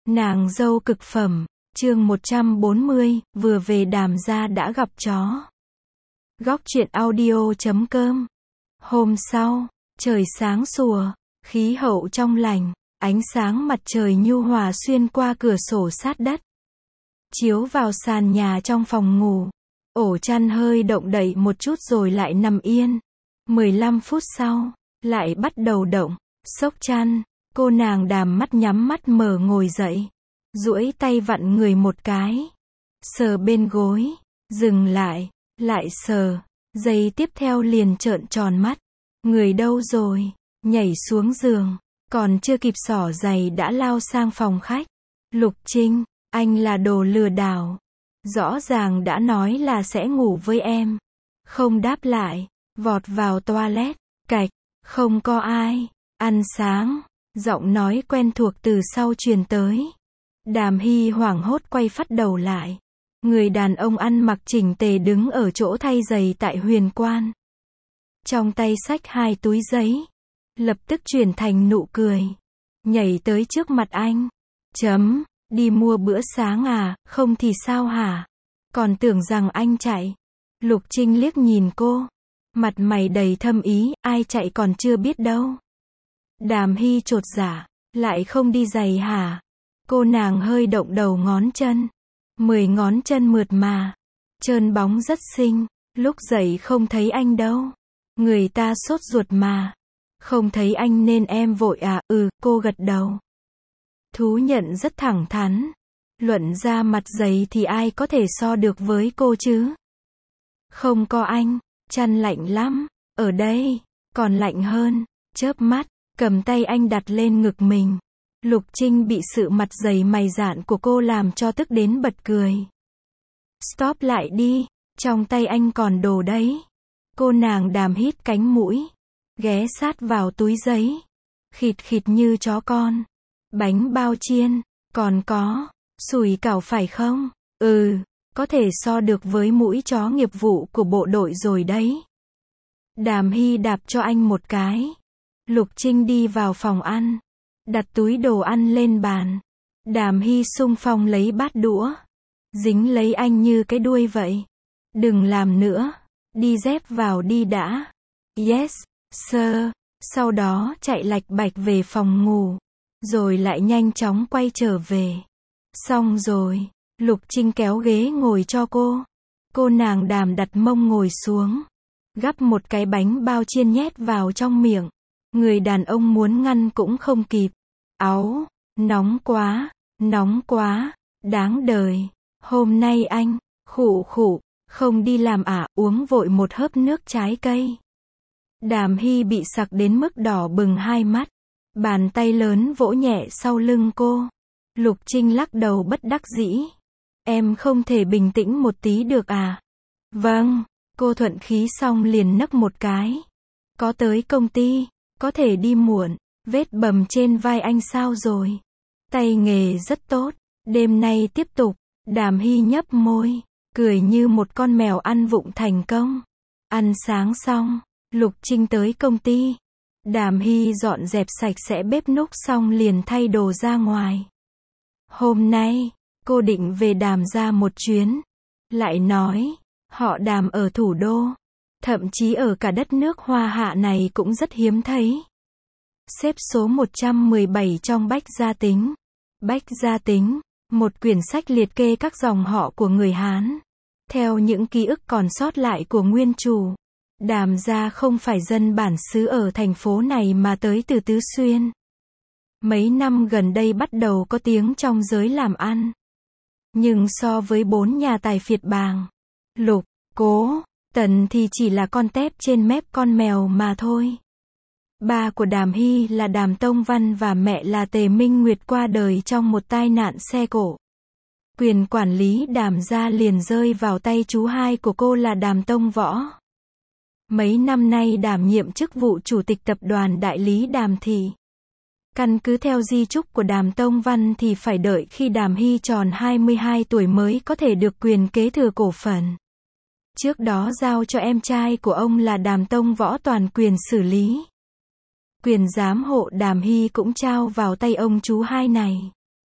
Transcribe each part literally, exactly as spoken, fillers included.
Nàng dâu cực phẩm, chương một trăm bốn mươi, vừa về Đàm gia đã gặp chó. Góc truyện audio chấm com. Hôm sau, trời sáng sủa, khí hậu trong lành, ánh sáng mặt trời nhu hòa xuyên qua cửa sổ sát đất, chiếu vào sàn nhà trong phòng ngủ. Ổ chăn hơi động đậy một chút rồi lại nằm yên. mười lăm phút sau, lại bắt đầu động, xốc chăn. Cô nàng Đàm mắt nhắm mắt mở ngồi dậy, duỗi tay vặn người một cái, sờ bên gối, dừng lại, lại sờ, giây tiếp theo liền trợn tròn mắt. Người đâu rồi? Nhảy xuống giường, còn chưa kịp xỏ giày đã lao sang phòng khách. Lục Trinh, anh là đồ lừa đảo. Rõ ràng đã nói là sẽ ngủ với em. Không đáp lại, vọt vào toilet, cạch, không có ai, ăn sáng. Giọng nói quen thuộc từ sau truyền tới. Đàm Hy hoảng hốt quay phắt đầu lại. Người đàn ông ăn mặc chỉnh tề đứng ở chỗ thay giày tại Huyền Quan. Trong tay xách hai túi giấy. Lập tức chuyển thành nụ cười. Nhảy tới trước mặt anh. Chấm, đi mua bữa sáng à, không thì sao hả? Còn tưởng rằng anh chạy. Lục Trinh liếc nhìn cô. Mặt mày đầy thâm ý, ai chạy còn chưa biết đâu. Đàm Hy chột dạ, lại không đi giày hả? Cô nàng hơi động đầu ngón chân. Mười ngón chân mượt mà, trơn bóng rất xinh. Lúc dậy không thấy anh đâu. Người ta sốt ruột mà. Không thấy anh nên em vội à? Ừ, cô gật đầu. Thú nhận rất thẳng thắn. Luận ra mặt giày thì ai có thể so được với cô chứ? Không có anh, chăn lạnh lắm. Ở đây, còn lạnh hơn. Chớp mắt, cầm tay anh đặt lên ngực mình. Lục Trinh bị sự mặt dày mày dạn của cô làm cho tức đến bật cười. Stop lại đi, trong tay anh còn đồ đấy. Cô nàng Đàm hít cánh mũi, ghé sát vào túi giấy. Khịt khịt như chó con. Bánh bao chiên, còn có, sủi cảo phải không? Ừ, có thể so được với mũi chó nghiệp vụ của bộ đội rồi đấy. Đàm Hy đạp cho anh một cái. Lục Trinh đi vào phòng ăn, đặt túi đồ ăn lên bàn. Đàm Hy xung phong lấy bát đũa, dính lấy anh như cái đuôi vậy. Đừng làm nữa, đi dép vào đi đã. Yes, sir. Sau đó chạy lạch bạch về phòng ngủ, rồi lại nhanh chóng quay trở về. Xong rồi, Lục Trinh kéo ghế ngồi cho cô. Cô nàng Đàm đặt mông ngồi xuống, gắp một cái bánh bao chiên nhét vào trong miệng. Người đàn ông muốn ngăn cũng không kịp. Áu, nóng quá, nóng quá, đáng đời. Hôm nay anh, khụ khụ, không đi làm à, uống vội một hớp nước trái cây. Đàm Hy bị sặc đến mức đỏ bừng hai mắt. Bàn tay lớn vỗ nhẹ sau lưng cô. Lục Trinh lắc đầu bất đắc dĩ. Em không thể bình tĩnh một tí được à? Vâng, cô thuận khí xong liền nấc một cái. Có tới công ty, có thể đi muộn. Vết bầm trên vai anh sao rồi? Tay nghề rất tốt. Đêm nay tiếp tục. Đàm Hy nhấp môi, cười như một con mèo ăn vụng thành công. Ăn sáng xong, Lục Trinh tới công ty. Đàm Hy dọn dẹp sạch sẽ bếp núc xong liền thay đồ ra ngoài. Hôm nay, cô định về Đàm ra một chuyến. Lại nói, họ Đàm ở thủ đô, thậm chí ở cả đất nước Hoa Hạ này cũng rất hiếm thấy. Xếp số một trăm mười bảy trong Bách Gia Tính. Bách Gia Tính, một quyển sách liệt kê các dòng họ của người Hán. Theo những ký ức còn sót lại của nguyên chủ, Đàm gia không phải dân bản xứ ở thành phố này mà tới từ Tứ Xuyên. Mấy năm gần đây bắt đầu có tiếng trong giới làm ăn. Nhưng so với bốn nhà tài phiệt bàng, Lục, Cố, Tần thì chỉ là con tép trên mép con mèo mà thôi. Ba của Đàm Hy là Đàm Tông Văn và mẹ là Tề Minh Nguyệt qua đời trong một tai nạn xe cộ. Quyền quản lý Đàm gia liền rơi vào tay chú hai của cô là Đàm Tông Võ. Mấy năm nay đảm nhiệm chức vụ chủ tịch tập đoàn đại lý Đàm Thị. Căn cứ theo di chúc của Đàm Tông Văn thì phải đợi khi Đàm Hy tròn hai mươi hai tuổi mới có thể được quyền kế thừa cổ phần. Trước đó giao cho em trai của ông là Đàm Tông Võ toàn quyền xử lý. Quyền giám hộ Đàm Hy cũng trao vào tay ông chú hai này.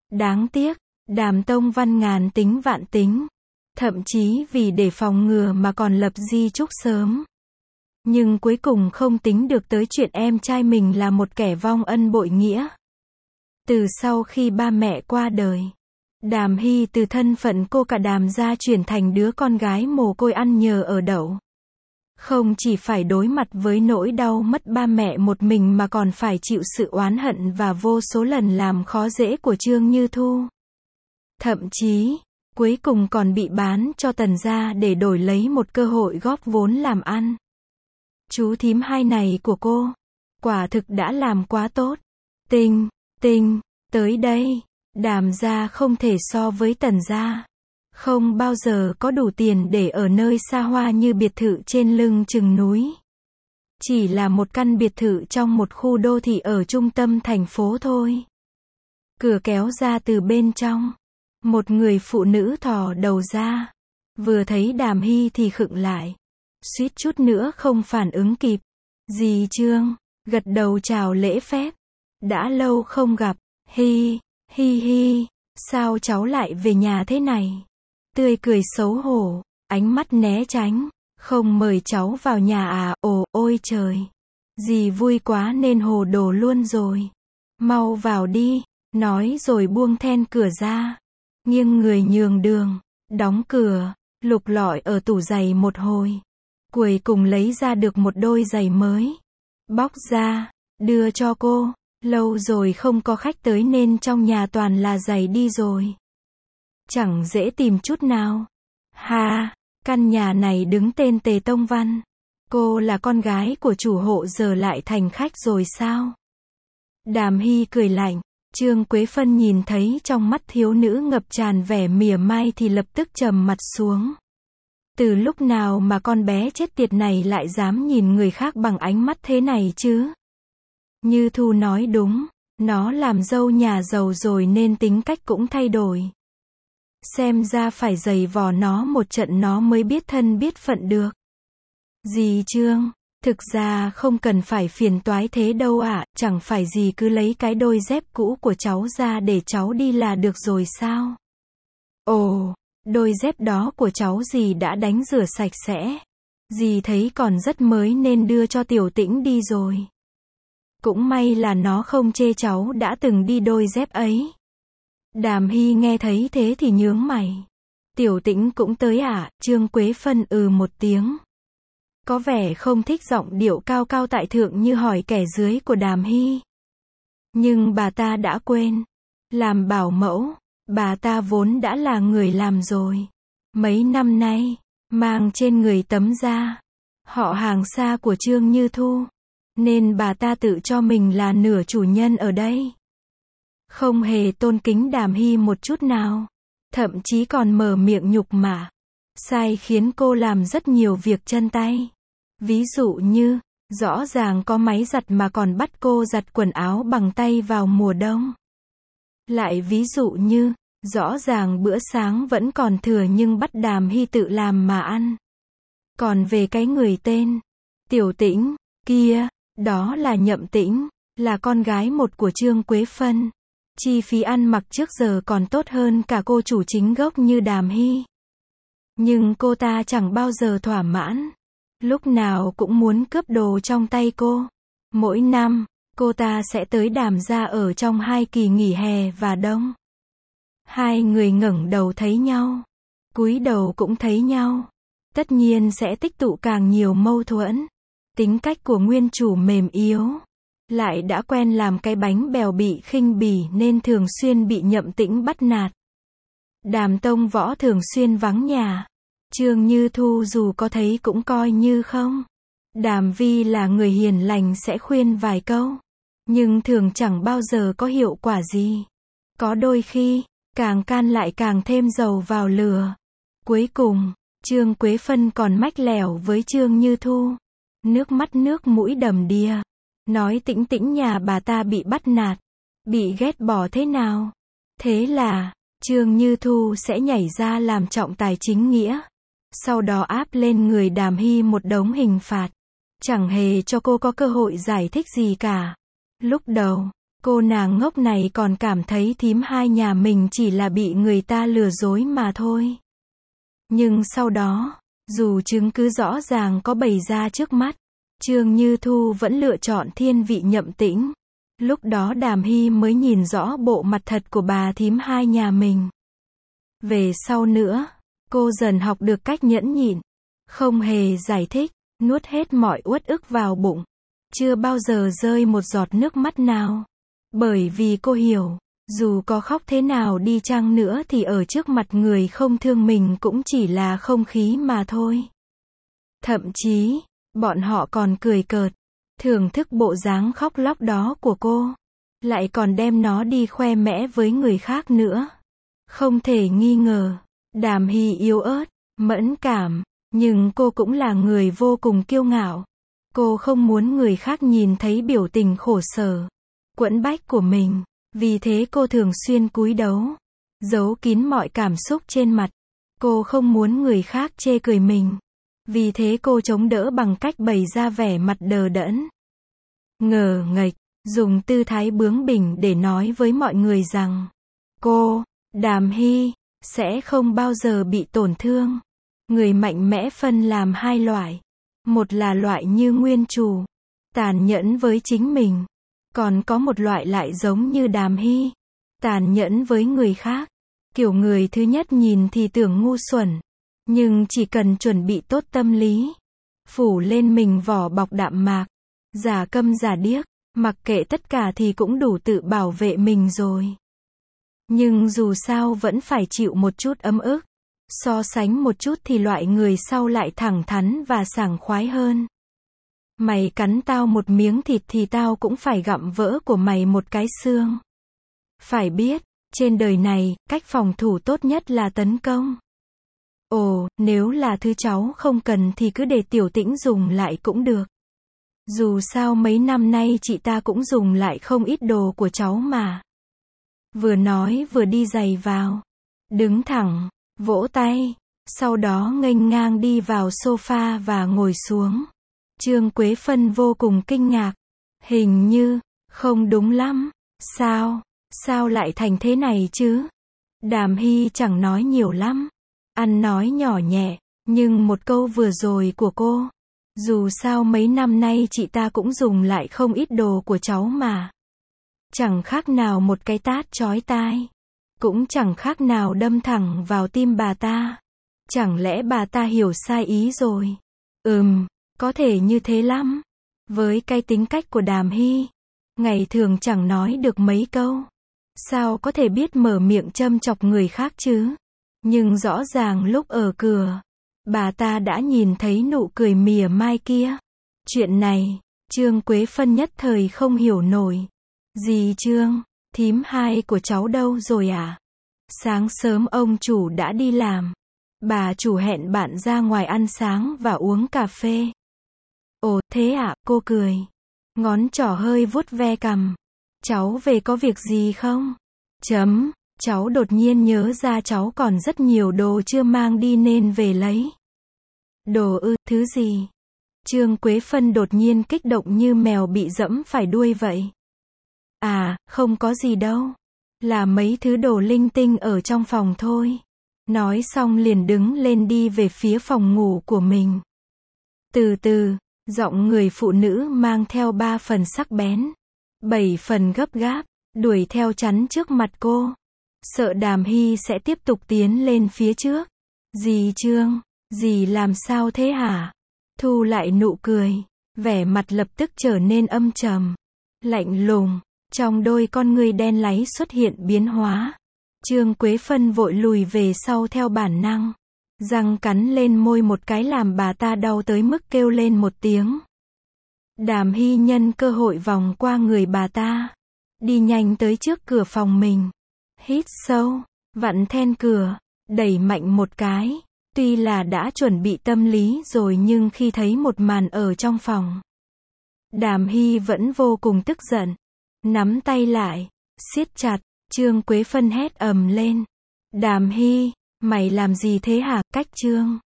Đáng tiếc, Đàm Tông Văn ngàn tính vạn tính, thậm chí vì để phòng ngừa mà còn lập di chúc sớm. Nhưng cuối cùng không tính được tới chuyện em trai mình là một kẻ vong ân bội nghĩa. Từ sau khi ba mẹ qua đời, Đàm Hy từ thân phận cô cả Đàm gia chuyển thành đứa con gái mồ côi ăn nhờ ở đậu. Không chỉ phải đối mặt với nỗi đau mất ba mẹ một mình mà còn phải chịu sự oán hận và vô số lần làm khó dễ của Trương Như Thu. Thậm chí, cuối cùng còn bị bán cho Tần gia để đổi lấy một cơ hội góp vốn làm ăn. Chú thím hai này của cô, quả thực đã làm quá tốt. Tinh, tinh, tới đây, Đàm gia không thể so với Tần gia. Không bao giờ có đủ tiền để ở nơi xa hoa như biệt thự trên lưng chừng núi. Chỉ là một căn biệt thự trong một khu đô thị ở trung tâm thành phố thôi. Cửa kéo ra từ bên trong. Một người phụ nữ thò đầu ra. Vừa thấy Đàm Hy thì khựng lại. Suýt chút nữa không phản ứng kịp. Dì Trương, gật đầu chào lễ phép. Đã lâu không gặp. Hi, hi hi, sao cháu lại về nhà thế này? Tươi cười xấu hổ, ánh mắt né tránh. Không mời cháu vào nhà à? Ồ, ôi trời. Dì vui quá nên hồ đồ luôn rồi. Mau vào đi, nói rồi buông then cửa ra. Nghiêng người nhường đường, đóng cửa, lục lọi ở tủ giày một hồi. Cuối cùng lấy ra được một đôi giày mới. Bóc ra, đưa cho cô. Lâu rồi không có khách tới nên trong nhà toàn là giày đi rồi. Chẳng dễ tìm chút nào. Ha, căn nhà này đứng tên Tề Tông Văn. Cô là con gái của chủ hộ giờ lại thành khách rồi sao? Đàm Hy cười lạnh. Trương Quế Phân nhìn thấy trong mắt thiếu nữ ngập tràn vẻ mỉa mai thì lập tức trầm mặt xuống. Từ lúc nào mà con bé chết tiệt này lại dám nhìn người khác bằng ánh mắt thế này chứ? Như Thu nói đúng, nó làm dâu nhà giàu rồi nên tính cách cũng thay đổi. Xem ra phải giày vò nó một trận nó mới biết thân biết phận được. Dì Trương, thực ra không cần phải phiền toái thế đâu ạ, à, chẳng phải dì cứ lấy cái đôi dép cũ của cháu ra để cháu đi là được rồi sao? Ồ, đôi dép đó của cháu dì đã đánh rửa sạch sẽ. Dì thấy còn rất mới nên đưa cho Tiểu Tĩnh đi rồi. Cũng may là nó không chê cháu đã từng đi đôi dép ấy. Đàm Hy nghe thấy thế thì nhướng mày. Tiểu Tĩnh cũng tới à? Trương Quế Phân ừ một tiếng. Có vẻ không thích giọng điệu cao cao tại thượng như hỏi kẻ dưới của Đàm Hy. Nhưng bà ta đã quên. Làm bảo mẫu, bà ta vốn đã là người làm rồi. Mấy năm nay, mang trên người tấm da. Họ hàng xa của Trương Như Thu. Nên bà ta tự cho mình là nửa chủ nhân ở đây. Không hề tôn kính Đàm Hy một chút nào. Thậm chí còn mở miệng nhục mạ. Sai khiến cô làm rất nhiều việc chân tay. Ví dụ như, rõ ràng có máy giặt mà còn bắt cô giặt quần áo bằng tay vào mùa đông. Lại ví dụ như, rõ ràng bữa sáng vẫn còn thừa nhưng bắt Đàm Hy tự làm mà ăn. Còn về cái người tên Tiểu Tĩnh kia, đó là Nhậm Tĩnh, là con gái một của Trương Quế Phân. Chi phí ăn mặc trước giờ còn tốt hơn cả cô chủ chính gốc như Đàm Hy. Nhưng cô ta chẳng bao giờ thỏa mãn. Lúc nào cũng muốn cướp đồ trong tay cô. Mỗi năm, cô ta sẽ tới Đàm gia ở trong hai kỳ nghỉ hè và đông. Hai người ngẩng đầu thấy nhau. Cúi đầu cũng thấy nhau. Tất nhiên sẽ tích tụ càng nhiều mâu thuẫn. Tính cách của nguyên chủ mềm yếu. Lại đã quen làm cái bánh bèo bị khinh bỉ nên thường xuyên bị Nhậm Tĩnh bắt nạt. Đàm Tông Võ thường xuyên vắng nhà. Trương Như Thu dù có thấy cũng coi như không. Đàm Vi là người hiền lành sẽ khuyên vài câu. Nhưng thường chẳng bao giờ có hiệu quả gì. Có đôi khi, càng can lại càng thêm dầu vào lửa. Cuối cùng, Trương Quế Phân còn mách lẻo với Trương Như Thu. Nước mắt nước mũi đầm đìa. Nói Tĩnh Tĩnh nhà bà ta bị bắt nạt. Bị ghét bỏ thế nào. Thế là, Trương Như Thu sẽ nhảy ra làm trọng tài chính nghĩa. Sau đó áp lên người Đàm Hy một đống hình phạt. Chẳng hề cho cô có cơ hội giải thích gì cả. Lúc đầu, Cô nàng ngốc này còn cảm thấy thím hai nhà mình chỉ là bị người ta lừa dối mà thôi. Nhưng sau đó, dù chứng cứ rõ ràng có bày ra trước mắt, Trương Như Thu vẫn lựa chọn thiên vị nhậm tĩnh. Lúc đó Đàm Hy mới nhìn rõ bộ mặt thật của bà thím hai nhà mình. Về sau nữa, cô dần học được cách nhẫn nhịn, không hề giải thích, nuốt hết mọi uất ức vào bụng, chưa bao giờ rơi một giọt nước mắt nào. Bởi vì cô hiểu, dù có khóc thế nào đi chăng nữa thì ở trước mặt người không thương mình cũng chỉ là không khí mà thôi. Thậm chí, bọn họ còn cười cợt, thưởng thức bộ dáng khóc lóc đó của cô, lại còn đem nó đi khoe mẽ với người khác nữa. Không thể nghi ngờ, Đàm Hy yếu ớt, mẫn cảm, nhưng cô cũng là người vô cùng kiêu ngạo. Cô không muốn người khác nhìn thấy biểu tình khổ sở, quẫn bách của mình, vì thế cô thường xuyên cúi đầu, giấu kín mọi cảm xúc trên mặt. Cô không muốn người khác chê cười mình, vì thế cô chống đỡ bằng cách bày ra vẻ mặt đờ đẫn, ngờ nghệch, dùng tư thái bướng bỉnh để nói với mọi người rằng cô, Đàm Hy, sẽ không bao giờ bị tổn thương. Người mạnh mẽ phân làm hai loại. Một là loại như nguyên chủ, tàn nhẫn với chính mình. Còn có một loại lại giống như Đàm Hy, tàn nhẫn với người khác. Kiểu người thứ nhất nhìn thì tưởng ngu xuẩn, nhưng chỉ cần chuẩn bị tốt tâm lý, phủ lên mình vỏ bọc đạm mạc, giả câm giả điếc, mặc kệ tất cả thì cũng đủ tự bảo vệ mình rồi. Nhưng dù sao vẫn phải chịu một chút ấm ức. So sánh một chút thì loại người sau lại thẳng thắn và sảng khoái hơn. Mày cắn tao một miếng thịt thì tao cũng phải gặm vỡ của mày một cái xương. Phải biết, trên đời này, cách phòng thủ tốt nhất là tấn công. Ồ, nếu là thứ cháu không cần thì cứ để Tiểu Tĩnh dùng lại cũng được. Dù sao mấy năm nay chị ta cũng dùng lại không ít đồ của cháu mà. Vừa nói vừa đi giày vào, đứng thẳng, vỗ tay, sau đó nghênh ngang đi vào sofa và ngồi xuống. Trương Quế Phân vô cùng kinh ngạc. Hình như, không đúng lắm. Sao, sao lại thành thế này chứ? Đàm Hy chẳng nói nhiều lắm, ăn nói nhỏ nhẹ, nhưng một câu vừa rồi của cô, dù sao mấy năm nay chị ta cũng dùng lại không ít đồ của cháu mà. Chẳng khác nào một cái tát chói tai, cũng chẳng khác nào đâm thẳng vào tim bà ta. Chẳng lẽ bà ta hiểu sai ý rồi? Ừm, có thể như thế lắm. Với cái tính cách của Đàm Hy, ngày thường chẳng nói được mấy câu, sao có thể biết mở miệng châm chọc người khác chứ? Nhưng rõ ràng lúc ở cửa, bà ta đã nhìn thấy nụ cười mỉa mai kia. Chuyện này, Trương Quế Phân nhất thời không hiểu nổi. Dì Trương, thím hai của cháu đâu rồi à? Sáng sớm ông chủ đã đi làm. Bà chủ hẹn bạn ra ngoài ăn sáng và uống cà phê. Ồ, thế à, cô cười. Ngón trỏ hơi vuốt ve cằm. Cháu về có việc gì không? Chấm, cháu đột nhiên nhớ ra cháu còn rất nhiều đồ chưa mang đi nên về lấy. Đồ ư, thứ gì? Trương Quế Phân đột nhiên kích động như mèo bị dẫm phải đuôi vậy. À, không có gì đâu. Là mấy thứ đồ linh tinh ở trong phòng thôi. Nói xong liền đứng lên đi về phía phòng ngủ của mình. Từ từ, giọng người phụ nữ mang theo ba phần sắc bén, bảy phần gấp gáp, đuổi theo chắn trước mặt cô. Sợ Đàm Hy sẽ tiếp tục tiến lên phía trước. Dì Trương, dì làm sao thế hả? Thu lại nụ cười, vẻ mặt lập tức trở nên âm trầm, lạnh lùng, trong đôi con ngươi đen láy xuất hiện biến hóa. Trương Quế Phân vội lùi về sau theo bản năng, răng cắn lên môi một cái làm bà ta đau tới mức kêu lên một tiếng. Đàm Hy nhân cơ hội vòng qua người bà ta, đi nhanh tới trước cửa phòng mình, hít sâu, vặn then cửa, đẩy mạnh một cái. Tuy là đã chuẩn bị tâm lý rồi nhưng khi thấy một màn ở trong phòng, Đàm Hy vẫn vô cùng tức giận, nắm tay lại, siết chặt. Trương Quế Phân hét ầm lên. Đàm Hy, mày làm gì thế hả? Cách Trương